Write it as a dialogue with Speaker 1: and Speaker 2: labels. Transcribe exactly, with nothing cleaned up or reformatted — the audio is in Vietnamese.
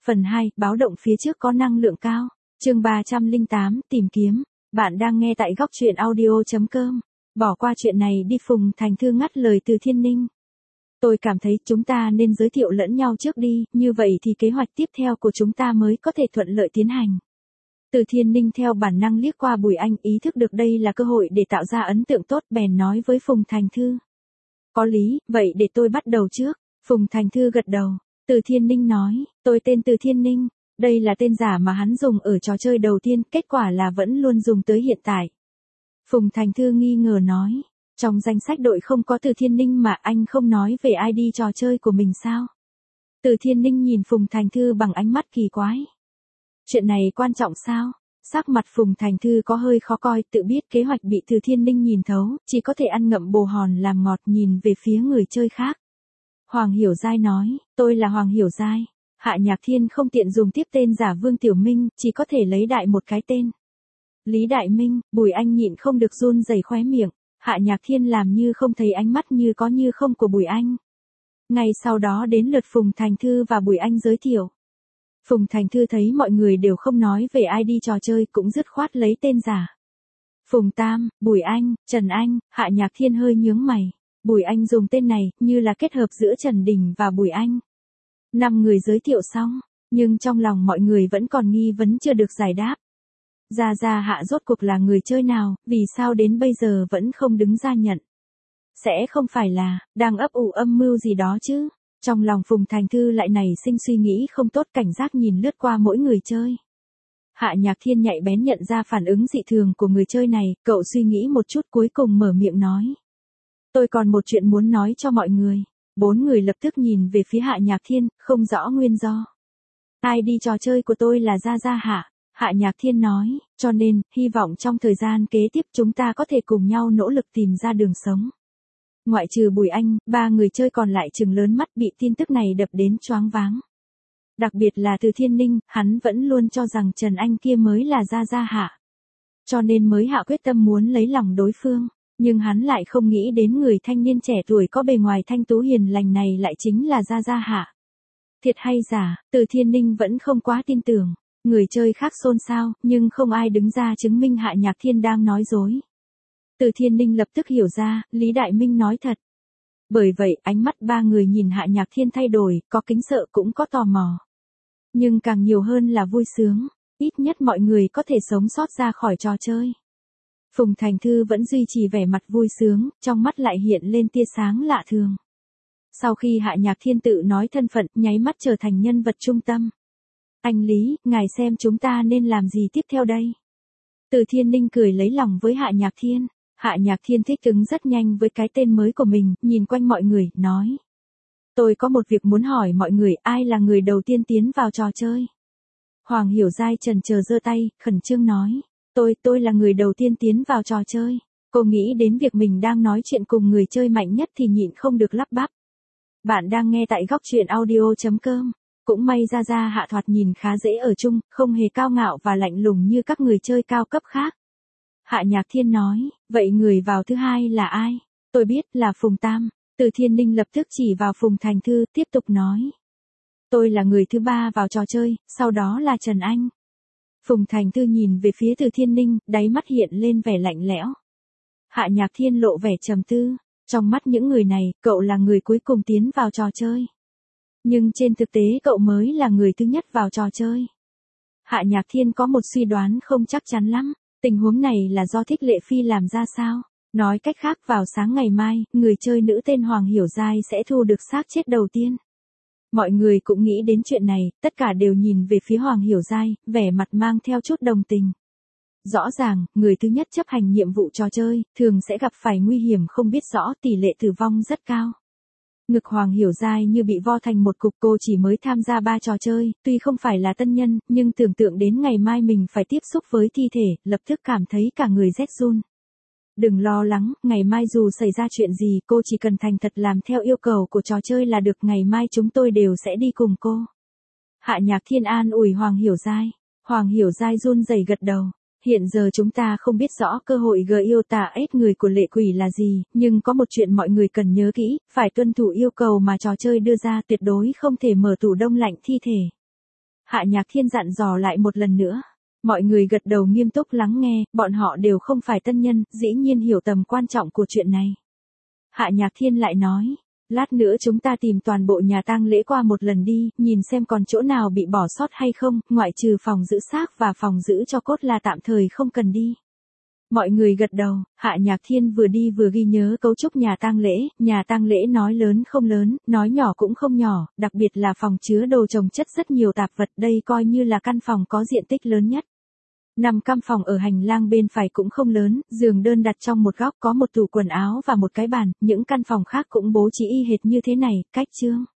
Speaker 1: Phần hai, báo động phía trước có năng lượng cao. Chương ba trăm lẻ tám, tìm kiếm. Bạn đang nghe tại góc truyện audio chấm com. Bỏ qua chuyện này đi, Phùng Thành Thư ngắt lời Từ Thiên Ninh. Tôi cảm thấy chúng ta nên giới thiệu lẫn nhau trước đi, như vậy thì kế hoạch tiếp theo của chúng ta mới có thể thuận lợi tiến hành. Từ Thiên Ninh theo bản năng liếc qua Bùi Anh, ý thức được đây là cơ hội để tạo ra ấn tượng tốt, bèn nói với Phùng Thành Thư. Có lý, vậy để tôi bắt đầu trước. Phùng Thành Thư gật đầu. Từ Thiên Ninh nói, tôi tên Từ Thiên Ninh, đây là tên giả mà hắn dùng ở trò chơi đầu tiên, kết quả là vẫn luôn dùng tới hiện tại. Phùng Thành Thư nghi ngờ nói, trong danh sách đội không có Từ Thiên Ninh mà anh không nói về i đê trò chơi của mình sao? Từ Thiên Ninh nhìn Phùng Thành Thư bằng ánh mắt kỳ quái. Chuyện này quan trọng sao? Sắc mặt Phùng Thành Thư có hơi khó coi, tự biết kế hoạch bị Từ Thiên Ninh nhìn thấu, chỉ có thể ăn ngậm bồ hòn làm ngọt, nhìn về phía người chơi khác. Hoàng Hiểu Giai nói, tôi là Hoàng Hiểu Giai. Hạ Nhạc Thiên không tiện dùng tiếp tên giả Vương Tiểu Minh, chỉ có thể lấy đại một cái tên. Lý Đại Minh. Bùi Anh nhịn không được run rẩy khóe miệng. Hạ Nhạc Thiên làm như không thấy ánh mắt như có như không của Bùi Anh. Ngay sau đó đến lượt Phùng Thành Thư và Bùi Anh giới thiệu. Phùng Thành Thư thấy mọi người đều không nói về i đê trò chơi, cũng dứt khoát lấy tên giả. Phùng Tam, Bùi Anh, Trần Anh. Hạ Nhạc Thiên hơi nhướng mày. Bùi Anh dùng tên này, như là kết hợp giữa Trần Đình và Bùi Anh. Năm người giới thiệu xong, nhưng trong lòng mọi người vẫn còn nghi vấn chưa được giải đáp. Gia Gia Hạ rốt cuộc là người chơi nào, vì sao đến bây giờ vẫn không đứng ra nhận? Sẽ không phải là, đang ấp ủ âm mưu gì đó chứ? Trong lòng Phùng Thành Thư lại nảy sinh suy nghĩ không tốt, cảnh giác nhìn lướt qua mỗi người chơi. Hạ Nhạc Thiên nhạy bén nhận ra phản ứng dị thường của người chơi này, cậu suy nghĩ một chút cuối cùng mở miệng nói. Tôi còn một chuyện muốn nói cho mọi người. Bốn người lập tức nhìn về phía Hạ Nhạc Thiên, không rõ nguyên do. i đê trò chơi của tôi là Gia Gia Hạ. Hạ Nhạc Thiên nói, cho nên, hy vọng trong thời gian kế tiếp chúng ta có thể cùng nhau nỗ lực tìm ra đường sống. Ngoại trừ Bùi Anh, ba người chơi còn lại trừng lớn mắt, bị tin tức này đập đến choáng váng. Đặc biệt là Từ Thiên Ninh, hắn vẫn luôn cho rằng Trần Anh kia mới là Gia Gia Hạ. Cho nên mới hạ quyết tâm muốn lấy lòng đối phương. Nhưng hắn lại không nghĩ đến người thanh niên trẻ tuổi có bề ngoài thanh tú hiền lành này lại chính là Gia Gia Hạ. Thiệt hay giả, Từ Thiên Ninh vẫn không quá tin tưởng. Người chơi khác xôn xao, nhưng không ai đứng ra chứng minh Hạ Nhạc Thiên đang nói dối. Từ Thiên Ninh lập tức hiểu ra, Lý Đại Minh nói thật. Bởi vậy, ánh mắt ba người nhìn Hạ Nhạc Thiên thay đổi, có kính sợ cũng có tò mò. Nhưng càng nhiều hơn là vui sướng, ít nhất mọi người có thể sống sót ra khỏi trò chơi. Phùng Thành Thư vẫn duy trì vẻ mặt vui sướng, trong mắt lại hiện lên tia sáng lạ thường. Sau khi Hạ Nhạc Thiên tự nói thân phận, nháy mắt trở thành nhân vật trung tâm. Anh Lý, ngài xem chúng ta nên làm gì tiếp theo đây? Từ Thiên Ninh cười lấy lòng với Hạ Nhạc Thiên. Hạ Nhạc Thiên thích ứng rất nhanh với cái tên mới của mình, nhìn quanh mọi người, nói. Tôi có một việc muốn hỏi mọi người, ai là người đầu tiên tiến vào trò chơi? Hoàng Hiểu Giai chần chờ giơ tay, khẩn trương nói. Tôi, tôi là người đầu tiên tiến vào trò chơi. Cô nghĩ đến việc mình đang nói chuyện cùng người chơi mạnh nhất thì nhịn không được lắp bắp. Bạn đang nghe tại góc truyện audio chấm com. Cũng may Gia Gia Hạ thoạt nhìn khá dễ ở chung, không hề cao ngạo và lạnh lùng như các người chơi cao cấp khác. Hạ Nhạc Thiên nói, vậy người vào thứ hai là ai? Tôi biết là Phùng Tam. Từ Thiên Ninh lập tức chỉ vào Phùng Thành Thư, tiếp tục nói. Tôi là người thứ ba vào trò chơi, sau đó là Trần Anh. Phùng Thành Thư nhìn về phía Từ Thiên Ninh, đáy mắt hiện lên vẻ lạnh lẽo. Hạ Nhạc Thiên lộ vẻ trầm tư, trong mắt những người này, cậu là người cuối cùng tiến vào trò chơi. Nhưng trên thực tế cậu mới là người thứ nhất vào trò chơi. Hạ Nhạc Thiên có một suy đoán không chắc chắn lắm, tình huống này là do Thích Lệ Phi làm ra sao? Nói cách khác, vào sáng ngày mai, người chơi nữ tên Hoàng Hiểu Giai sẽ thu được xác chết đầu tiên. Mọi người cũng nghĩ đến chuyện này, tất cả đều nhìn về phía Hoàng Hiểu Giai, vẻ mặt mang theo chút đồng tình. Rõ ràng, người thứ nhất chấp hành nhiệm vụ trò chơi, thường sẽ gặp phải nguy hiểm không biết rõ, tỷ lệ tử vong rất cao. Ngực Hoàng Hiểu Giai như bị vo thành một cục, cô chỉ mới tham gia ba trò chơi, tuy không phải là tân nhân, nhưng tưởng tượng đến ngày mai mình phải tiếp xúc với thi thể, lập tức cảm thấy cả người rét run. Đừng lo lắng, ngày mai dù xảy ra chuyện gì, cô chỉ cần thành thật làm theo yêu cầu của trò chơi là được, ngày mai chúng tôi đều sẽ đi cùng cô. Hạ Nhạc Thiên an ủi Hoàng Hiểu Giai. Hoàng Hiểu Giai run rẩy gật đầu. Hiện giờ chúng ta không biết rõ cơ hội gờ yêu tà ết người của lệ quỷ là gì, nhưng có một chuyện mọi người cần nhớ kỹ, phải tuân thủ yêu cầu mà trò chơi đưa ra, tuyệt đối không thể mở tủ đông lạnh thi thể. Hạ Nhạc Thiên dặn dò lại một lần nữa. Mọi người gật đầu nghiêm túc lắng nghe, bọn họ đều không phải tân nhân, dĩ nhiên hiểu tầm quan trọng của chuyện này. Hạ Nhạc Thiên lại nói, lát nữa chúng ta tìm toàn bộ nhà tang lễ qua một lần đi, nhìn xem còn chỗ nào bị bỏ sót hay không, ngoại trừ phòng giữ xác và phòng giữ cho cốt là tạm thời không cần đi. Mọi người gật đầu, Hạ Nhạc Thiên vừa đi vừa ghi nhớ cấu trúc nhà tang lễ, nhà tang lễ nói lớn không lớn, nói nhỏ cũng không nhỏ, đặc biệt là phòng chứa đồ trồng chất rất nhiều tạp vật, đây coi như là căn phòng có diện tích lớn nhất. Năm căn phòng ở hành lang bên phải cũng không lớn, giường đơn đặt trong một góc, có một tủ quần áo và một cái bàn, những căn phòng khác cũng bố trí y hệt như thế này, cách chương.